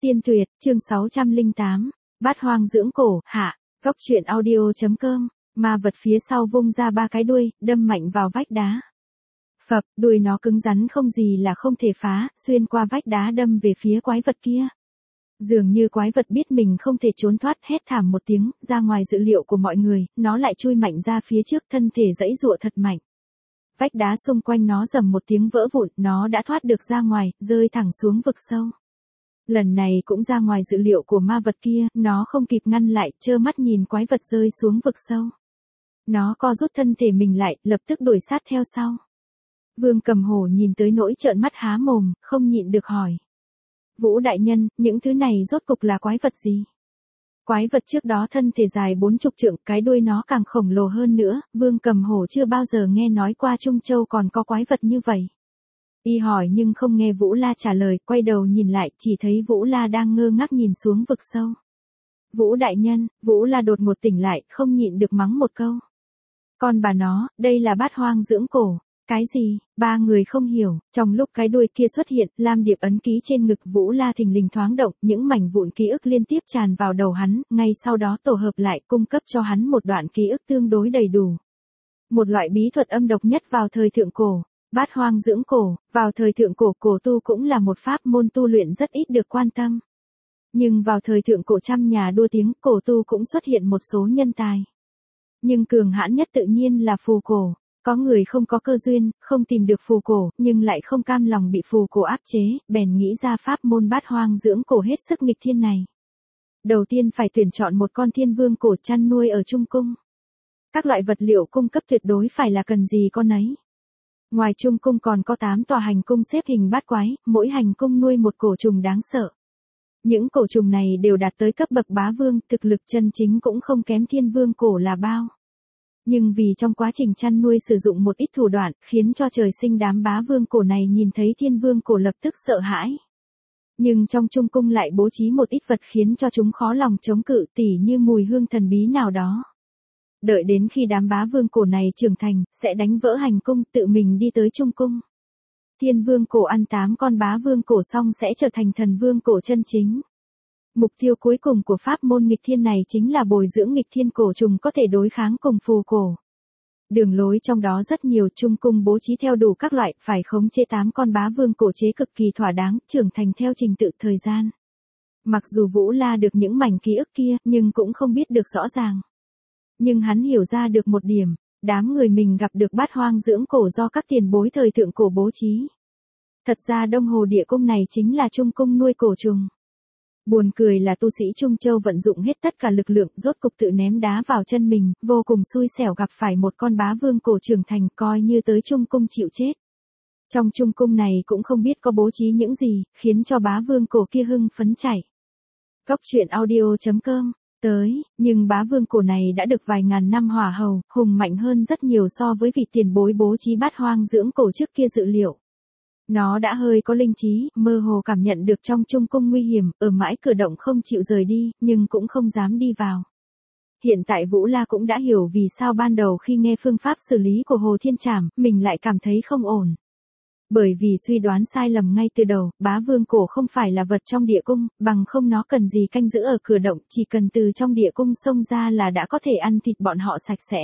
Tiên tuyệt, chương 608, Bát hoang dưỡng cổ, hạ, góc truyện audio.com, ma vật phía sau vung ra ba cái đuôi, đâm mạnh vào vách đá. Phập, đuôi nó cứng rắn không gì là không thể phá, xuyên qua vách đá đâm về phía quái vật kia. Dường như quái vật biết mình không thể trốn thoát, hét thảm một tiếng, ra ngoài dự liệu của mọi người, nó lại chui mạnh ra phía trước, thân thể giãy giụa thật mạnh. Vách đá xung quanh nó rầm một tiếng vỡ vụn, nó đã thoát được ra ngoài, rơi thẳng xuống vực sâu. Lần này cũng ra ngoài dự liệu của ma vật kia, nó không kịp ngăn lại, trơ mắt nhìn quái vật rơi xuống vực sâu. Nó co rút thân thể mình lại, lập tức đuổi sát theo sau. Vương Cầm Hổ nhìn tới nỗi trợn mắt há mồm, không nhịn được hỏi. Vũ đại nhân, những thứ này rốt cục là quái vật gì? Quái vật trước đó thân thể dài 40 trượng, cái đuôi nó càng khổng lồ hơn nữa, Vương Cầm Hổ chưa bao giờ nghe nói qua Trung Châu còn có quái vật như vậy. Y hỏi nhưng không nghe Vũ La trả lời, quay đầu nhìn lại, chỉ thấy Vũ La đang ngơ ngác nhìn xuống vực sâu. Vũ đại nhân, Vũ La đột ngột tỉnh lại, không nhịn được mắng một câu. Con bà nó, đây là bát hoang dưỡng cổ. Cái gì? Ba người không hiểu, trong lúc cái đuôi kia xuất hiện, lam điệp ấn ký trên ngực Vũ La thình lình thoáng động, những mảnh vụn ký ức liên tiếp tràn vào đầu hắn, ngay sau đó tổ hợp lại, cung cấp cho hắn một đoạn ký ức tương đối đầy đủ. Một loại bí thuật âm độc nhất vào thời thượng cổ, bát hoang dưỡng cổ, vào thời thượng cổ, cổ tu cũng là một pháp môn tu luyện rất ít được quan tâm. Nhưng vào thời thượng cổ trăm nhà đua tiếng, cổ tu cũng xuất hiện một số nhân tài. Nhưng cường hãn nhất tự nhiên là phù cổ. Có người không có cơ duyên, không tìm được phù cổ, nhưng lại không cam lòng bị phù cổ áp chế, bèn nghĩ ra pháp môn bát hoang dưỡng cổ hết sức nghịch thiên này. Đầu tiên phải tuyển chọn một con thiên vương cổ chăn nuôi ở Trung Cung. Các loại vật liệu cung cấp tuyệt đối phải là cần gì con ấy. Ngoài Trung Cung còn có 8 tòa hành cung xếp hình bát quái, mỗi hành cung nuôi một cổ trùng đáng sợ. Những cổ trùng này đều đạt tới cấp bậc bá vương, thực lực chân chính cũng không kém thiên vương cổ là bao. Nhưng vì trong quá trình chăn nuôi sử dụng một ít thủ đoạn, khiến cho trời sinh đám bá vương cổ này nhìn thấy thiên vương cổ lập tức sợ hãi. Nhưng trong Trung Cung lại bố trí một ít vật khiến cho chúng khó lòng chống cự, tỉ như mùi hương thần bí nào đó. Đợi đến khi đám bá vương cổ này trưởng thành, sẽ đánh vỡ hành cung, tự mình đi tới Trung Cung. Thiên vương cổ ăn 8 con bá vương cổ xong sẽ trở thành thần vương cổ chân chính. Mục tiêu cuối cùng của pháp môn nghịch thiên này chính là bồi dưỡng nghịch thiên cổ trùng có thể đối kháng cùng phù cổ. Đường lối trong đó rất nhiều, Trung Cung bố trí theo đủ các loại, phải khống chế 8 con bá vương cổ chế cực kỳ thỏa đáng, trưởng thành theo trình tự thời gian. Mặc dù Vũ La được những mảnh ký ức kia, nhưng cũng không biết được rõ ràng. Nhưng hắn hiểu ra được một điểm, đám người mình gặp được bát hoang dưỡng cổ do các tiền bối thời thượng cổ bố trí. Thật ra Đông Hồ Địa Cung này chính là Trung Cung nuôi cổ trùng. Buồn cười là tu sĩ Trung Châu vận dụng hết tất cả lực lượng, rốt cục tự ném đá vào chân mình, vô cùng xui xẻo gặp phải một con bá vương cổ trưởng thành, coi như tới Trung Cung chịu chết. Trong Trung Cung này cũng không biết có bố trí những gì, khiến cho bá vương cổ kia hưng phấn chạy. Góc truyện audio.com, nhưng bá vương cổ này đã được vài ngàn năm hỏa hầu, hùng mạnh hơn rất nhiều so với vị tiền bối bố trí bát hoang dưỡng cổ trước kia dự liệu. Nó đã hơi có linh trí, mơ hồ cảm nhận được trong Trung Cung nguy hiểm, ở mãi cửa động không chịu rời đi, nhưng cũng không dám đi vào. Hiện tại Vũ La cũng đã hiểu vì sao ban đầu khi nghe phương pháp xử lý của Hồ Thiên Trảm, mình lại cảm thấy không ổn. Bởi vì suy đoán sai lầm ngay từ đầu, bá vương cổ không phải là vật trong địa cung, bằng không nó cần gì canh giữ ở cửa động, chỉ cần từ trong địa cung xông ra là đã có thể ăn thịt bọn họ sạch sẽ.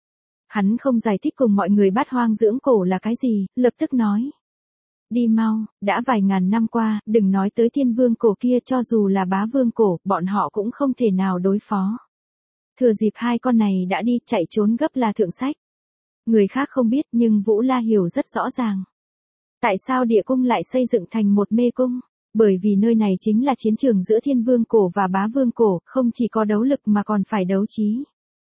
Hắn không giải thích cùng mọi người bát hoang dưỡng cổ là cái gì, lập tức nói. Đi mau, đã vài ngàn năm qua, đừng nói tới thiên vương cổ kia, cho dù là bá vương cổ, bọn họ cũng không thể nào đối phó. Thừa dịp hai con này đã đi, chạy trốn gấp là thượng sách. Người khác không biết nhưng Vũ La hiểu rất rõ ràng. Tại sao địa cung lại xây dựng thành một mê cung? Bởi vì nơi này chính là chiến trường giữa thiên vương cổ và bá vương cổ, không chỉ có đấu lực mà còn phải đấu trí.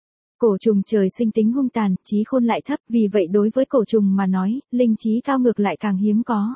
Cổ trùng trời sinh tính hung tàn, trí khôn lại thấp, vì vậy đối với cổ trùng mà nói, linh trí cao ngược lại càng hiếm có.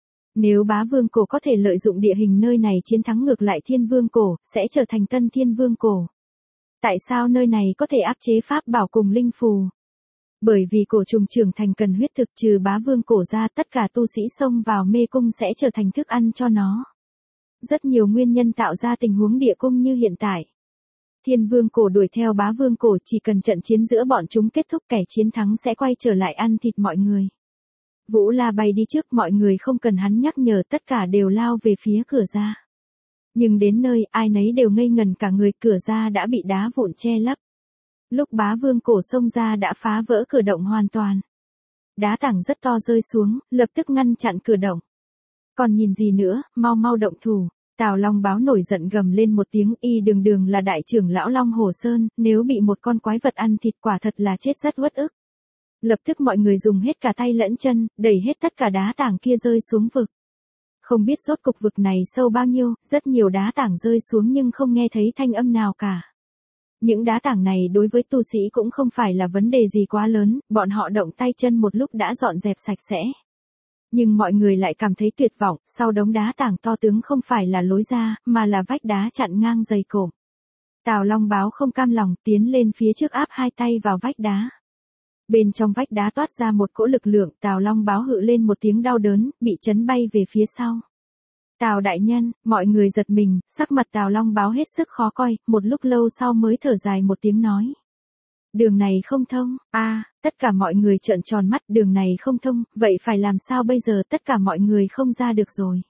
Nếu bá vương cổ có thể lợi dụng địa hình nơi này chiến thắng ngược lại thiên vương cổ, sẽ trở thành tân thiên vương cổ. Tại sao nơi này có thể áp chế pháp bảo cùng linh phù? Bởi vì cổ trùng trưởng thành cần huyết thực, trừ bá vương cổ ra, tất cả tu sĩ xông vào mê cung sẽ trở thành thức ăn cho nó. Rất nhiều nguyên nhân tạo ra tình huống địa cung như hiện tại. Thiên vương cổ đuổi theo bá vương cổ, chỉ cần trận chiến giữa bọn chúng kết thúc, kẻ chiến thắng sẽ quay trở lại ăn thịt mọi người. Vũ La bay đi trước, mọi người không cần hắn nhắc nhở, tất cả đều lao về phía cửa ra. Nhưng đến nơi, ai nấy đều ngây ngần cả người, cửa ra đã bị đá vụn che lấp. Lúc Bá Vương Cổ xông ra đã phá vỡ cửa động hoàn toàn. Đá tảng rất to rơi xuống, lập tức ngăn chặn cửa động. Còn nhìn gì nữa, mau mau động thủ. Tào Long Báo nổi giận gầm lên một tiếng, y đường đường là đại trưởng lão Long Hồ Sơn, nếu bị một con quái vật ăn thịt quả thật là chết rất uất ức. Lập tức mọi người dùng hết cả tay lẫn chân, đẩy hết tất cả đá tảng kia rơi xuống vực. Không biết rốt cục vực này sâu bao nhiêu, rất nhiều đá tảng rơi xuống nhưng không nghe thấy thanh âm nào cả. Những đá tảng này đối với tu sĩ cũng không phải là vấn đề gì quá lớn, bọn họ động tay chân một lúc đã dọn dẹp sạch sẽ. Nhưng mọi người lại cảm thấy tuyệt vọng, sau đống đá tảng to tướng không phải là lối ra, mà là vách đá chặn ngang dày cộm. Tào Long Báo không cam lòng, tiến lên phía trước áp hai tay vào vách đá. Bên trong vách đá toát ra một cỗ lực lượng, Tào Long Báo hự lên một tiếng đau đớn, bị chấn bay về phía sau. Tào đại nhân, mọi người giật mình, sắc mặt Tào Long Báo hết sức khó coi, một lúc lâu sau mới thở dài một tiếng nói. Đường này không thông, tất cả mọi người trợn tròn mắt, đường này không thông, vậy phải làm sao bây giờ, tất cả mọi người không ra được rồi.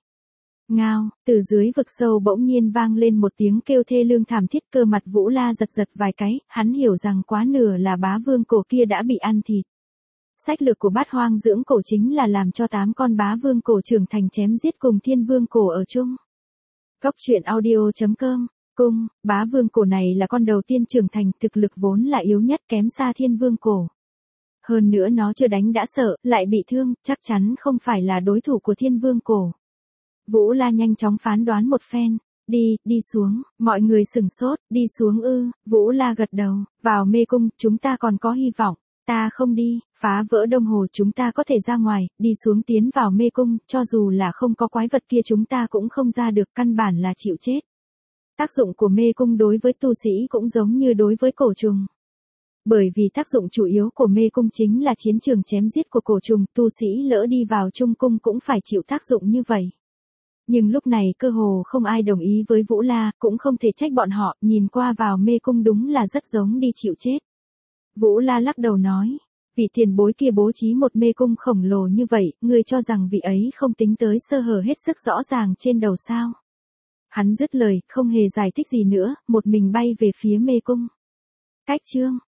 Ngao, từ dưới vực sâu bỗng nhiên vang lên một tiếng kêu thê lương thảm thiết, cơ mặt Vũ La giật giật vài cái, hắn hiểu rằng quá nửa là Bá Vương Cổ kia đã bị ăn thịt. Sách lược của Bát Hoang Dưỡng Cổ chính là làm cho 8 con Bá Vương Cổ trưởng thành chém giết cùng Thiên Vương Cổ ở chung. Góc truyện audio.com. Cung, Bá Vương Cổ này là con đầu tiên trưởng thành, thực lực vốn là yếu nhất, kém xa Thiên Vương Cổ. Hơn nữa nó chưa đánh đã sợ, lại bị thương, chắc chắn không phải là đối thủ của Thiên Vương Cổ. Vũ La nhanh chóng phán đoán một phen. Đi xuống, mọi người sửng sốt, đi xuống ư, Vũ La gật đầu, vào mê cung, chúng ta còn có hy vọng, ta không đi, phá vỡ đông hồ chúng ta có thể ra ngoài, đi xuống tiến vào mê cung, cho dù là không có quái vật kia chúng ta cũng không ra được, căn bản là chịu chết. Tác dụng của mê cung đối với tu sĩ cũng giống như đối với cổ trùng. Bởi vì tác dụng chủ yếu của mê cung chính là chiến trường chém giết của cổ trùng, tu sĩ lỡ đi vào trung cung cũng phải chịu tác dụng như vậy. Nhưng lúc này cơ hồ không ai đồng ý với Vũ La, cũng không thể trách bọn họ, nhìn qua vào mê cung đúng là rất giống đi chịu chết. Vũ La lắc đầu nói, vị tiền bối kia bố trí một mê cung khổng lồ như vậy, ngươi cho rằng vị ấy không tính tới sơ hở hết sức rõ ràng trên đầu sao. Hắn dứt lời, không hề giải thích gì nữa, một mình bay về phía mê cung. Cách chương